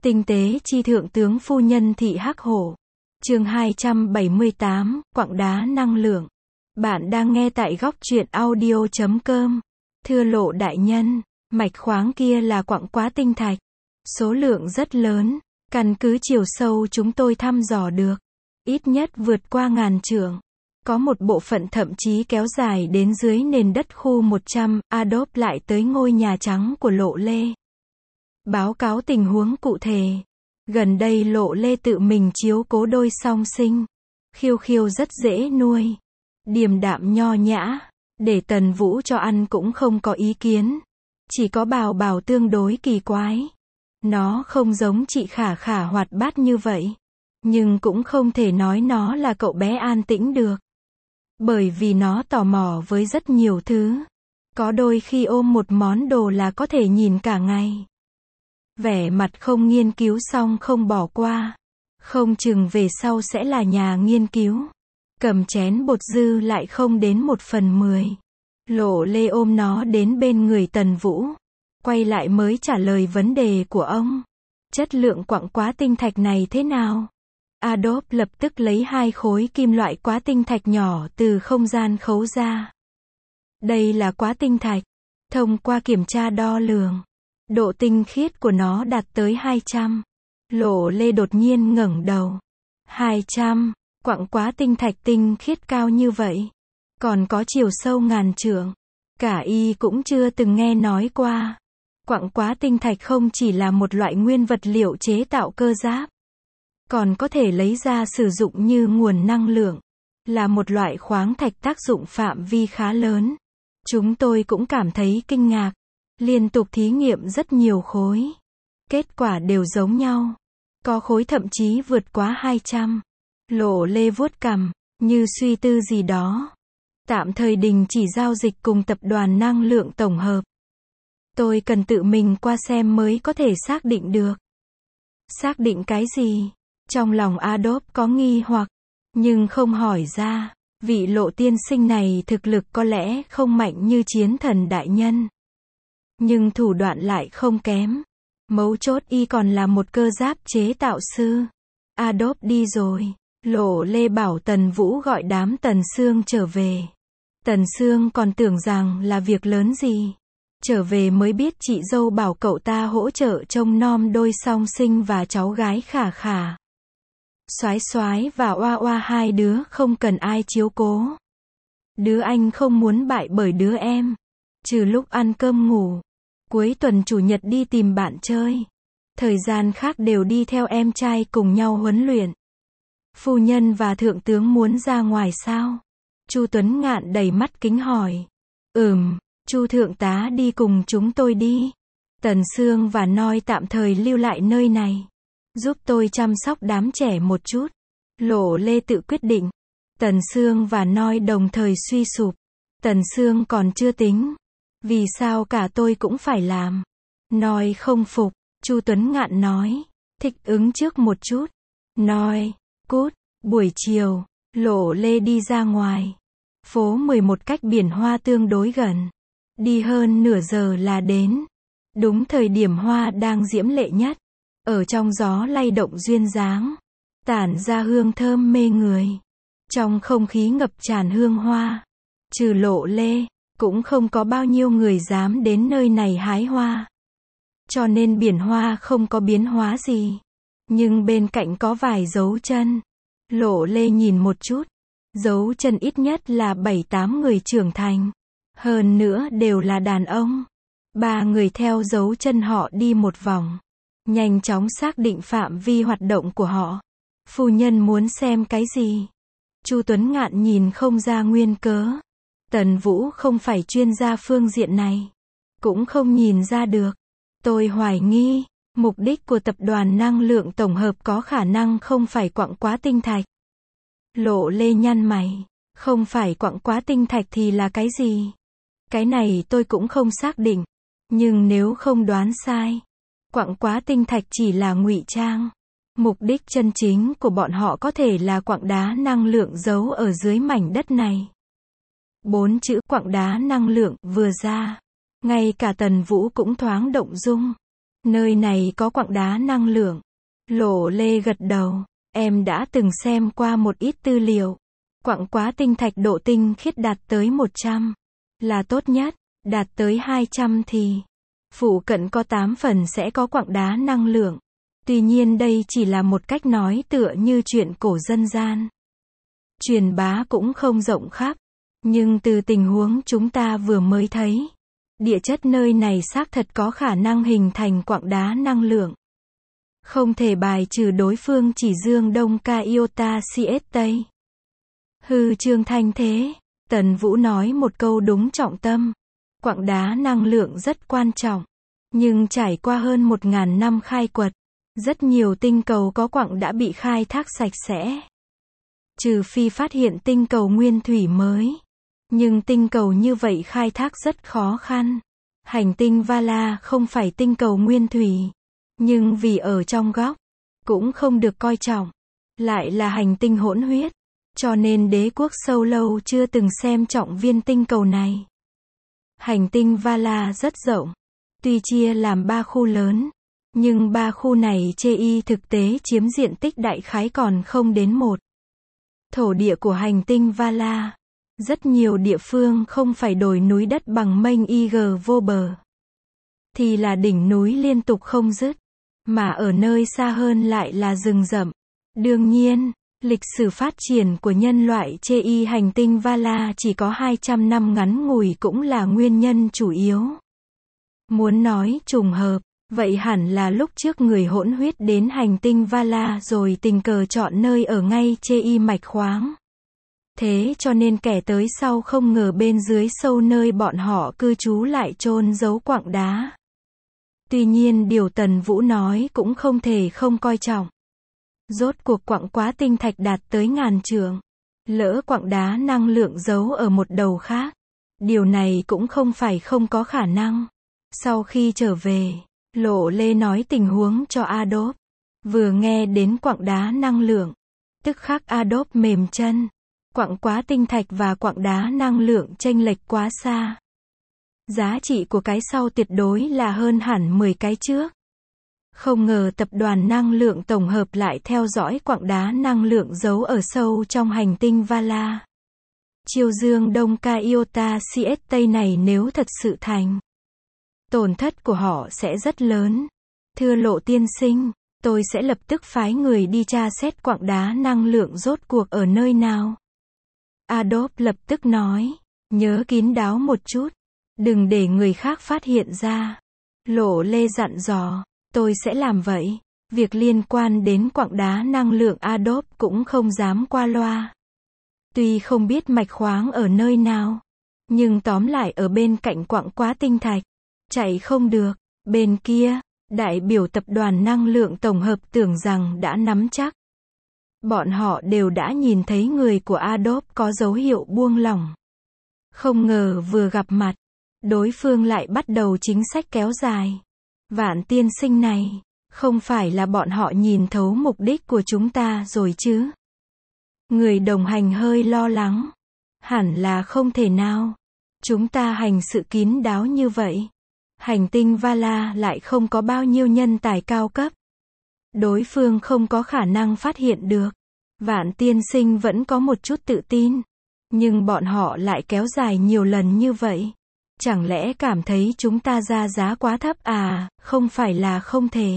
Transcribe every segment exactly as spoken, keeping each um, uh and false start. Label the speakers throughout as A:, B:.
A: Tinh tế chi thượng tướng phu nhân thị Hắc Hổ. Chương hai trăm bảy mươi tám, quặng đá năng lượng. Bạn đang nghe tại góc truyện audio chấm com. Thưa Lộ đại nhân, mạch khoáng kia là quặng quá tinh thạch. Số lượng rất lớn, căn cứ chiều sâu chúng tôi thăm dò được. Ít nhất vượt qua ngàn trượng. Có một bộ phận thậm chí kéo dài đến dưới nền đất khu một trăm, Adobe lại tới ngôi nhà trắng của Lộ Lê. Báo cáo tình huống cụ thể. Gần đây Lộ Lê tự mình chiếu cố đôi song sinh. Khiêu Khiêu rất dễ nuôi. Điềm đạm nho nhã. Để Tần Vũ cho ăn cũng không có ý kiến. Chỉ có Bảo Bảo tương đối kỳ quái. Nó không giống chị Khả Khả hoạt bát như vậy. Nhưng cũng không thể nói nó là cậu bé an tĩnh được. Bởi vì nó tò mò với rất nhiều thứ. Có đôi khi ôm một món đồ là có thể nhìn cả ngày. Vẻ mặt không nghiên cứu xong không bỏ qua. Không chừng về sau sẽ là nhà nghiên cứu. Cầm chén bột dư lại không đến một phần mười. Lộ Lê ôm nó đến bên người Tần Vũ. Quay lại mới trả lời vấn đề của ông. Chất lượng quặng quá tinh thạch này thế nào? Adobe lập tức lấy hai khối kim loại quá tinh thạch nhỏ từ không gian khấu ra. Đây là quá tinh thạch. Thông qua kiểm tra đo lường, độ tinh khiết của nó đạt tới hai trăm. Lộ Lê đột nhiên ngẩng đầu. hai trăm, quặng quá tinh thạch tinh khiết cao như vậy. Còn có chiều sâu ngàn trượng. Cả y cũng chưa từng nghe nói qua. Quặng quá tinh thạch không chỉ là một loại nguyên vật liệu chế tạo cơ giáp. Còn có thể lấy ra sử dụng như nguồn năng lượng. Là một loại khoáng thạch tác dụng phạm vi khá lớn. Chúng tôi cũng cảm thấy kinh ngạc. Liên tục thí nghiệm rất nhiều khối. Kết quả đều giống nhau. Có khối thậm chí vượt quá hai trăm. Lộ Lê vuốt cằm, như suy tư gì đó. Tạm thời đình chỉ giao dịch cùng tập đoàn năng lượng tổng hợp. Tôi cần tự mình qua xem mới có thể xác định được. Xác định cái gì? Trong lòng Adobe có nghi hoặc, nhưng không hỏi ra. Vị Lộ tiên sinh này thực lực có lẽ không mạnh như chiến thần đại nhân. Nhưng thủ đoạn lại không kém. Mấu chốt y còn là một cơ giáp chế tạo sư. Adobe đi rồi. Lộ Lê bảo Tần Vũ gọi đám Tần Sương trở về. Tần Sương còn tưởng rằng là việc lớn gì. Trở về mới biết chị dâu bảo cậu ta hỗ trợ trông nom đôi song sinh và cháu gái Khả Khả. Soái Soái và Oa Oa hai đứa không cần ai chiếu cố. Đứa anh không muốn bại bởi đứa em. Trừ lúc ăn cơm ngủ. Cuối tuần chủ nhật đi tìm bạn chơi. Thời gian khác đều đi theo em trai cùng nhau huấn luyện. Phu nhân và thượng tướng muốn ra ngoài sao? Chu Tuấn Ngạn đầy mắt kính hỏi. Ừm, Chu thượng tá đi cùng chúng tôi đi. Tần Sương và Noi tạm thời lưu lại nơi này. Giúp tôi chăm sóc đám trẻ một chút. Lộ Lê tự quyết định. Tần Sương và Noi đồng thời suy sụp. Tần Sương còn chưa tính. Vì sao cả tôi cũng phải làm? Noi không phục. Chu Tuấn Ngạn nói. Thích ứng trước một chút. Noi, cút. Buổi chiều, Lộ Lê đi ra ngoài. Phố mười một cách biển hoa tương đối gần. Đi hơn nửa giờ là đến. Đúng thời điểm hoa đang diễm lệ nhất. Ở trong gió lay động duyên dáng. Tản ra hương thơm mê người. Trong không khí ngập tràn hương hoa. Trừ Lộ Lê, cũng không có bao nhiêu người dám đến nơi này hái hoa. Cho nên biển hoa không có biến hóa gì. Nhưng bên cạnh có vài dấu chân. Lộ Lê nhìn một chút. Dấu chân ít nhất là bảy tám người trưởng thành. Hơn nữa đều là đàn ông. Ba người theo dấu chân họ đi một vòng. Nhanh chóng xác định phạm vi hoạt động của họ. Phu nhân muốn xem cái gì? Chu Tuấn Ngạn nhìn không ra nguyên cớ. Tần Vũ không phải chuyên gia phương diện này. Cũng không nhìn ra được. Tôi hoài nghi, mục đích của tập đoàn năng lượng tổng hợp có khả năng không phải quặng quá tinh thạch. Lộ Lê nhăn mày. Không phải quặng quá tinh thạch thì là cái gì? Cái này tôi cũng không xác định. Nhưng nếu không đoán sai, quặng quá tinh thạch chỉ là ngụy trang. Mục đích chân chính của bọn họ có thể là quặng đá năng lượng giấu ở dưới mảnh đất này. Bốn chữ quặng đá năng lượng vừa ra. Ngay cả Tần Vũ cũng thoáng động dung. Nơi này có quặng đá năng lượng. Lộ Lê gật đầu. Em đã từng xem qua một ít tư liệu. Quặng quá tinh thạch độ tinh khiết đạt tới một trăm là tốt nhất, đạt tới hai trăm thì phụ cận có tám phần sẽ có quặng đá năng lượng. Tuy nhiên đây chỉ là một cách nói tựa như chuyện cổ dân gian. Truyền bá cũng không rộng khắp. Nhưng từ tình huống chúng ta vừa mới thấy, địa chất nơi này xác thật có khả năng hình thành quặng đá năng lượng. Không thể bài trừ đối phương chỉ dương Đông Ca Iota Cs Tây. Hư Trương Thanh thế. Tần Vũ nói một câu đúng trọng tâm. Quặng đá năng lượng rất quan trọng. Nhưng trải qua hơn một ngàn năm khai quật, rất nhiều tinh cầu có quặng đã bị khai thác sạch sẽ. Trừ phi phát hiện tinh cầu nguyên thủy mới. Nhưng tinh cầu như vậy khai thác rất khó khăn. Hành tinh Vala không phải tinh cầu nguyên thủy. Nhưng vì ở trong góc, cũng không được coi trọng. Lại là hành tinh hỗn huyết. Cho nên đế quốc sâu lâu chưa từng xem trọng viên tinh cầu này. Hành tinh Vala rất rộng. Tuy chia làm ba khu lớn. Nhưng ba khu này chê y thực tế chiếm diện tích đại khái còn không đến một. Thổ địa của hành tinh Vala. Rất nhiều địa phương không phải đồi núi đất bằng mênh ig vô bờ. Thì là đỉnh núi liên tục không dứt. Mà ở nơi xa hơn lại là rừng rậm. Đương nhiên, lịch sử phát triển của nhân loại chê y hành tinh Vala chỉ có hai trăm năm ngắn ngủi cũng là nguyên nhân chủ yếu. Muốn nói trùng hợp, vậy hẳn là lúc trước người hỗn huyết đến hành tinh Vala rồi tình cờ chọn nơi ở ngay chê y mạch khoáng. Thế cho nên kẻ tới sau không ngờ bên dưới sâu nơi bọn họ cư trú lại chôn giấu quặng đá. Tuy nhiên điều Tần Vũ nói cũng không thể không coi trọng. Rốt cuộc quặng quá tinh thạch đạt tới ngàn trượng. Lỡ quặng đá năng lượng giấu ở một đầu khác. Điều này cũng không phải không có khả năng. Sau khi trở về, Lộ Lê nói tình huống cho Adolf. Vừa nghe đến quặng đá năng lượng, tức khắc Adolf mềm chân. Quặng quá tinh thạch và quặng đá năng lượng chênh lệch quá xa. Giá trị của cái sau tuyệt đối là hơn hẳn mười cái trước. Không ngờ tập đoàn năng lượng tổng hợp lại theo dõi quặng đá năng lượng giấu ở sâu trong hành tinh Vala. Chiêu dương Đông Ca Iota Cs Tây này nếu thật sự thành, tổn thất của họ sẽ rất lớn. Thưa Lộ tiên sinh, tôi sẽ lập tức phái người đi tra xét quặng đá năng lượng rốt cuộc ở nơi nào. Adolf lập tức nói, nhớ kín đáo một chút, đừng để người khác phát hiện ra. Lộ Lê dặn dò, tôi sẽ làm vậy. Việc liên quan đến quặng đá năng lượng Adolf cũng không dám qua loa. Tuy không biết mạch khoáng ở nơi nào, nhưng tóm lại ở bên cạnh quặng quá tinh thạch. Chạy không được. Bên kia, đại biểu tập đoàn năng lượng tổng hợp tưởng rằng đã nắm chắc. Bọn họ đều đã nhìn thấy người của Adolf có dấu hiệu buông lỏng. Không ngờ vừa gặp mặt, đối phương lại bắt đầu chính sách kéo dài. Vạn tiên sinh này, không phải là bọn họ nhìn thấu mục đích của chúng ta rồi chứ? Người đồng hành hơi lo lắng. Hẳn là không thể nào. Chúng ta hành sự kín đáo như vậy. Hành tinh Vala lại không có bao nhiêu nhân tài cao cấp. Đối phương không có khả năng phát hiện được. Vạn tiên sinh vẫn có một chút tự tin. Nhưng bọn họ lại kéo dài nhiều lần như vậy. Chẳng lẽ cảm thấy chúng ta ra giá quá thấp à? Không phải là không thể.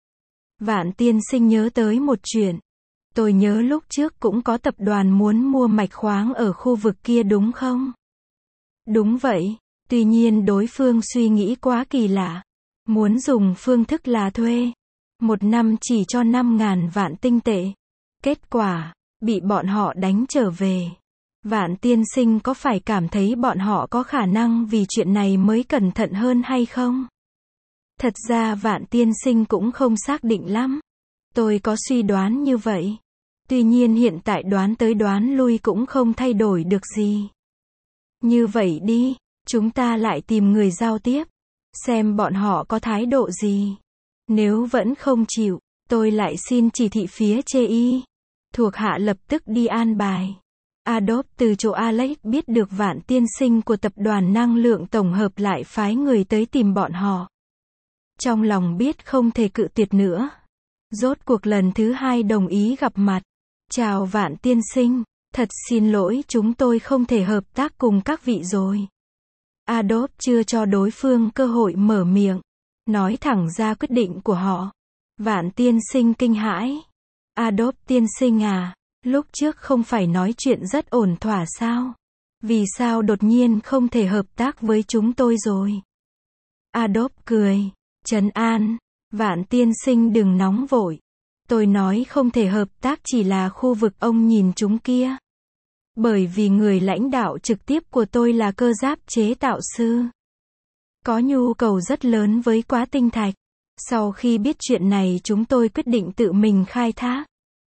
A: Vạn tiên sinh nhớ tới một chuyện. Tôi nhớ lúc trước cũng có tập đoàn muốn mua mạch khoáng ở khu vực kia đúng không? Đúng vậy. Tuy nhiên đối phương suy nghĩ quá kỳ lạ. Muốn dùng phương thức là thuê. Một năm chỉ cho năm ngàn vạn tinh tệ. Kết quả, bị bọn họ đánh trở về. Vạn tiên sinh có phải cảm thấy bọn họ có khả năng vì chuyện này mới cẩn thận hơn hay không? Thật ra vạn tiên sinh cũng không xác định lắm. Tôi có suy đoán như vậy. Tuy nhiên hiện tại đoán tới đoán lui cũng không thay đổi được gì. Như vậy đi, chúng ta lại tìm người giao tiếp. Xem bọn họ có thái độ gì. Nếu vẫn không chịu, tôi lại xin chỉ thị phía chê y. Thuộc hạ lập tức đi an bài. Adolf từ chỗ Alex biết được vạn tiên sinh của tập đoàn năng lượng tổng hợp lại phái người tới tìm bọn họ. Trong lòng biết không thể cự tuyệt nữa. Rốt cuộc lần thứ hai đồng ý gặp mặt. Chào Vạn tiên sinh, thật xin lỗi chúng tôi không thể hợp tác cùng các vị rồi. Adolf chưa cho đối phương cơ hội mở miệng, nói thẳng ra quyết định của họ. Vạn tiên sinh kinh hãi. Adolf tiên sinh à, lúc trước không phải nói chuyện rất ổn thỏa sao? Vì sao đột nhiên không thể hợp tác với chúng tôi rồi? Adolf cười, trấn an, Vạn tiên sinh đừng nóng vội. Tôi nói không thể hợp tác chỉ là khu vực ông nhìn chúng kia. Bởi vì người lãnh đạo trực tiếp của tôi là cơ giáp chế tạo sư. Có nhu cầu rất lớn với quá tinh thạch. Sau khi biết chuyện này chúng tôi quyết định tự mình khai thác.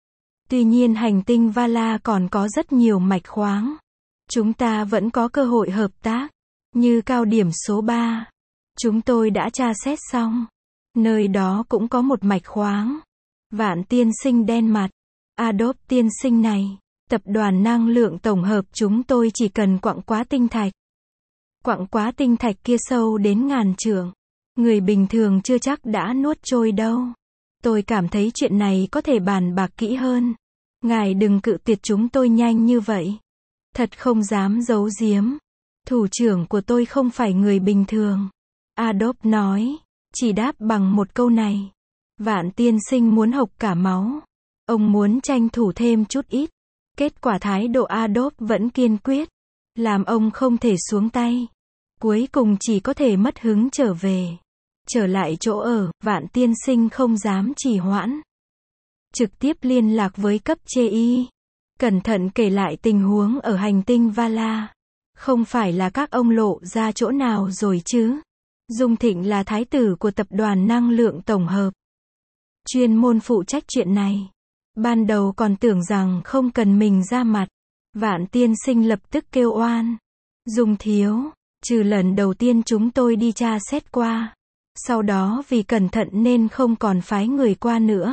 A: Tuy nhiên hành tinh Vala còn có rất nhiều mạch khoáng. Chúng ta vẫn có cơ hội hợp tác. Như cao điểm số ba. Chúng tôi đã tra xét xong. Nơi đó cũng có một mạch khoáng. Vạn tiên sinh đen mặt. Adolf tiên sinh này. Tập đoàn năng lượng tổng hợp chúng tôi chỉ cần quặng quá tinh thạch. Quặng quá tinh thạch kia sâu đến ngàn trượng. Người bình thường chưa chắc đã nuốt trôi đâu. Tôi cảm thấy chuyện này có thể bàn bạc kỹ hơn. Ngài đừng cự tuyệt chúng tôi nhanh như vậy. Thật không dám giấu giếm. Thủ trưởng của tôi không phải người bình thường. Adolf nói. Chỉ đáp bằng một câu này. Vạn tiên sinh muốn hộc cả máu. Ông muốn tranh thủ thêm chút ít. Kết quả thái độ Adolf vẫn kiên quyết. Làm ông không thể xuống tay. Cuối cùng chỉ có thể mất hứng trở về. Trở lại chỗ ở, Vạn tiên sinh không dám trì hoãn. Trực tiếp liên lạc với cấp chê y. Cẩn thận kể lại tình huống ở hành tinh Vala. Không phải là các ông lộ ra chỗ nào rồi chứ. Dung Thịnh là thái tử của tập đoàn năng lượng tổng hợp. Chuyên môn phụ trách chuyện này. Ban đầu còn tưởng rằng không cần mình ra mặt. Vạn tiên sinh lập tức kêu oan. Dung thiếu, trừ lần đầu tiên chúng tôi đi tra xét qua. Sau đó vì cẩn thận nên không còn phái người qua nữa.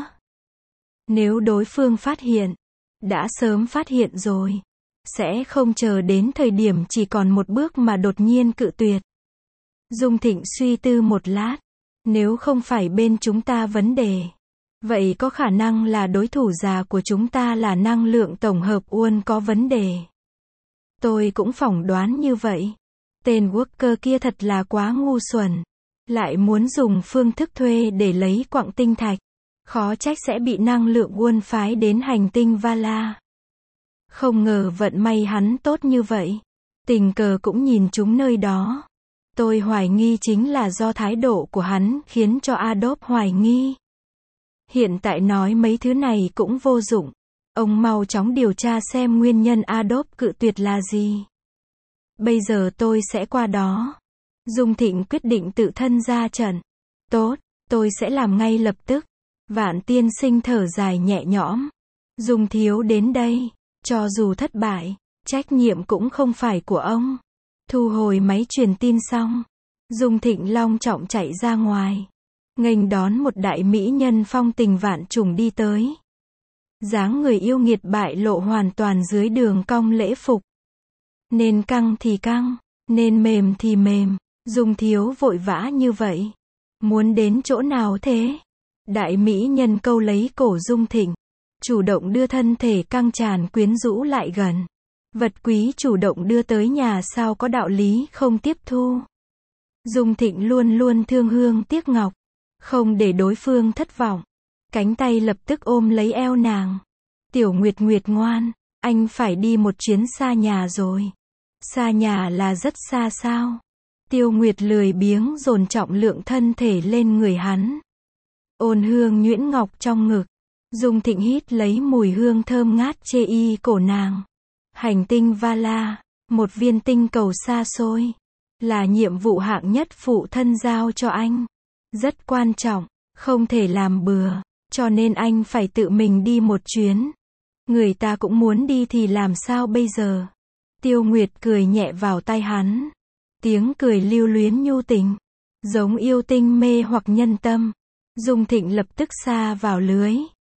A: Nếu đối phương phát hiện, đã sớm phát hiện rồi. Sẽ không chờ đến thời điểm chỉ còn một bước mà đột nhiên cự tuyệt. Dung Thịnh suy tư một lát. Nếu không phải bên chúng ta vấn đề. Vậy có khả năng là đối thủ già của chúng ta là năng lượng tổng hợp Uôn có vấn đề. Tôi cũng phỏng đoán như vậy. Tên Walker kia thật là quá ngu xuẩn. Lại muốn dùng phương thức thuê để lấy quặng tinh thạch. Khó trách sẽ bị năng lượng Uôn phái đến hành tinh Vala. Không ngờ vận may hắn tốt như vậy. Tình cờ cũng nhìn chúng nơi đó. Tôi hoài nghi chính là do thái độ của hắn khiến cho Adolf hoài nghi. Hiện tại nói mấy thứ này cũng vô dụng. Ông mau chóng điều tra xem nguyên nhân Adolf cự tuyệt là gì. Bây giờ tôi sẽ qua đó. Dung Thịnh quyết định tự thân ra trận. Tốt, tôi sẽ làm ngay lập tức. Vạn tiên sinh thở dài nhẹ nhõm. Dung thiếu đến đây. Cho dù thất bại, trách nhiệm cũng không phải của ông. Thu hồi máy truyền tin xong. Dung Thịnh long trọng chạy ra ngoài. Nghênh đón một đại mỹ nhân phong tình vạn trùng đi tới. Dáng người yêu nghiệt bại lộ hoàn toàn dưới đường cong lễ phục. Nên căng thì căng, nên mềm thì mềm. Dung thiếu vội vã như vậy. Muốn đến chỗ nào thế? Đại mỹ nhân câu lấy cổ Dung Thịnh. Chủ động đưa thân thể căng tràn quyến rũ lại gần. Vật quý chủ động đưa tới nhà sao có đạo lý không tiếp thu. Dung Thịnh luôn luôn thương hương tiếc ngọc. Không để đối phương thất vọng. Cánh tay lập tức ôm lấy eo nàng. Tiểu Nguyệt Nguyệt ngoan, anh phải đi một chuyến xa nhà rồi. Xa nhà là rất xa sao? Tiêu Nguyệt lười biếng dồn trọng lượng thân thể lên người hắn. Ôn hương nhuyễn ngọc trong ngực. Dung Thịnh hít lấy mùi hương thơm ngát chê y cổ nàng. Hành tinh Vala, một viên tinh cầu xa xôi. Là nhiệm vụ hạng nhất phụ thân giao cho anh. Rất quan trọng, không thể làm bừa. Cho nên anh phải tự mình đi một chuyến. Người ta cũng muốn đi thì làm sao bây giờ? Tiêu Nguyệt cười nhẹ vào tai hắn. Tiếng cười lưu luyến nhu tình. Giống yêu tinh mê hoặc nhân tâm. Dung Thịnh lập tức sa vào lưới.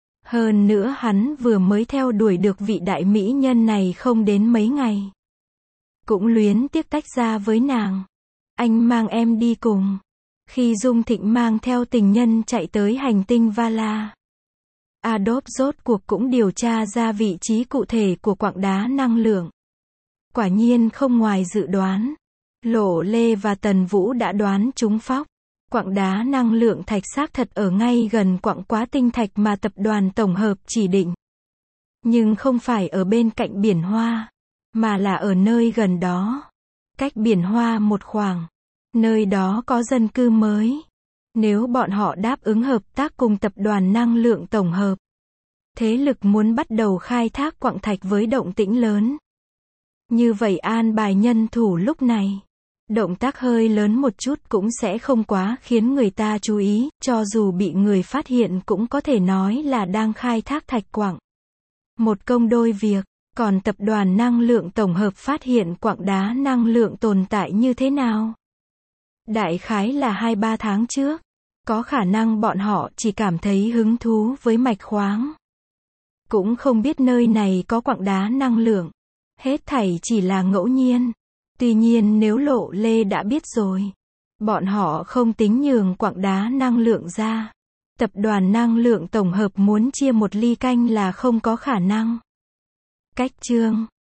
A: Hơn nữa hắn vừa mới theo đuổi được vị đại mỹ nhân này không đến mấy ngày. Cũng luyến tiếc tách ra với nàng. Anh mang em đi cùng. Khi Dung Thịnh mang theo tình nhân chạy tới hành tinh Vala, Adolf rốt cuộc cũng điều tra ra vị trí cụ thể của quặng đá năng lượng. Quả nhiên không ngoài dự đoán. Lộ Lê và Tần Vũ đã đoán trúng phóc. Quặng đá năng lượng thạch xác thật ở ngay gần quặng quá tinh thạch mà tập đoàn tổng hợp chỉ định. Nhưng không phải ở bên cạnh biển Hoa, mà là ở nơi gần đó. Cách biển Hoa một khoảng. Nơi đó có dân cư mới. Nếu bọn họ đáp ứng hợp tác cùng tập đoàn năng lượng tổng hợp, thế lực muốn bắt đầu khai thác quặng thạch với động tĩnh lớn. Như vậy an bài nhân thủ lúc này. Động tác hơi lớn một chút cũng sẽ không quá khiến người ta chú ý, cho dù bị người phát hiện cũng có thể nói là đang khai thác thạch quặng. Một công đôi việc, còn tập đoàn năng lượng tổng hợp phát hiện quặng đá năng lượng tồn tại như thế nào? Đại khái là hai ba tháng trước, có khả năng bọn họ chỉ cảm thấy hứng thú với mạch khoáng. Cũng không biết nơi này có quặng đá năng lượng. Hết thảy chỉ là ngẫu nhiên. Tuy nhiên nếu Lộ Lê đã biết rồi, bọn họ không tính nhường quặng đá năng lượng ra. Tập đoàn năng lượng tổng hợp muốn chia một ly canh là không có khả năng. Cách chương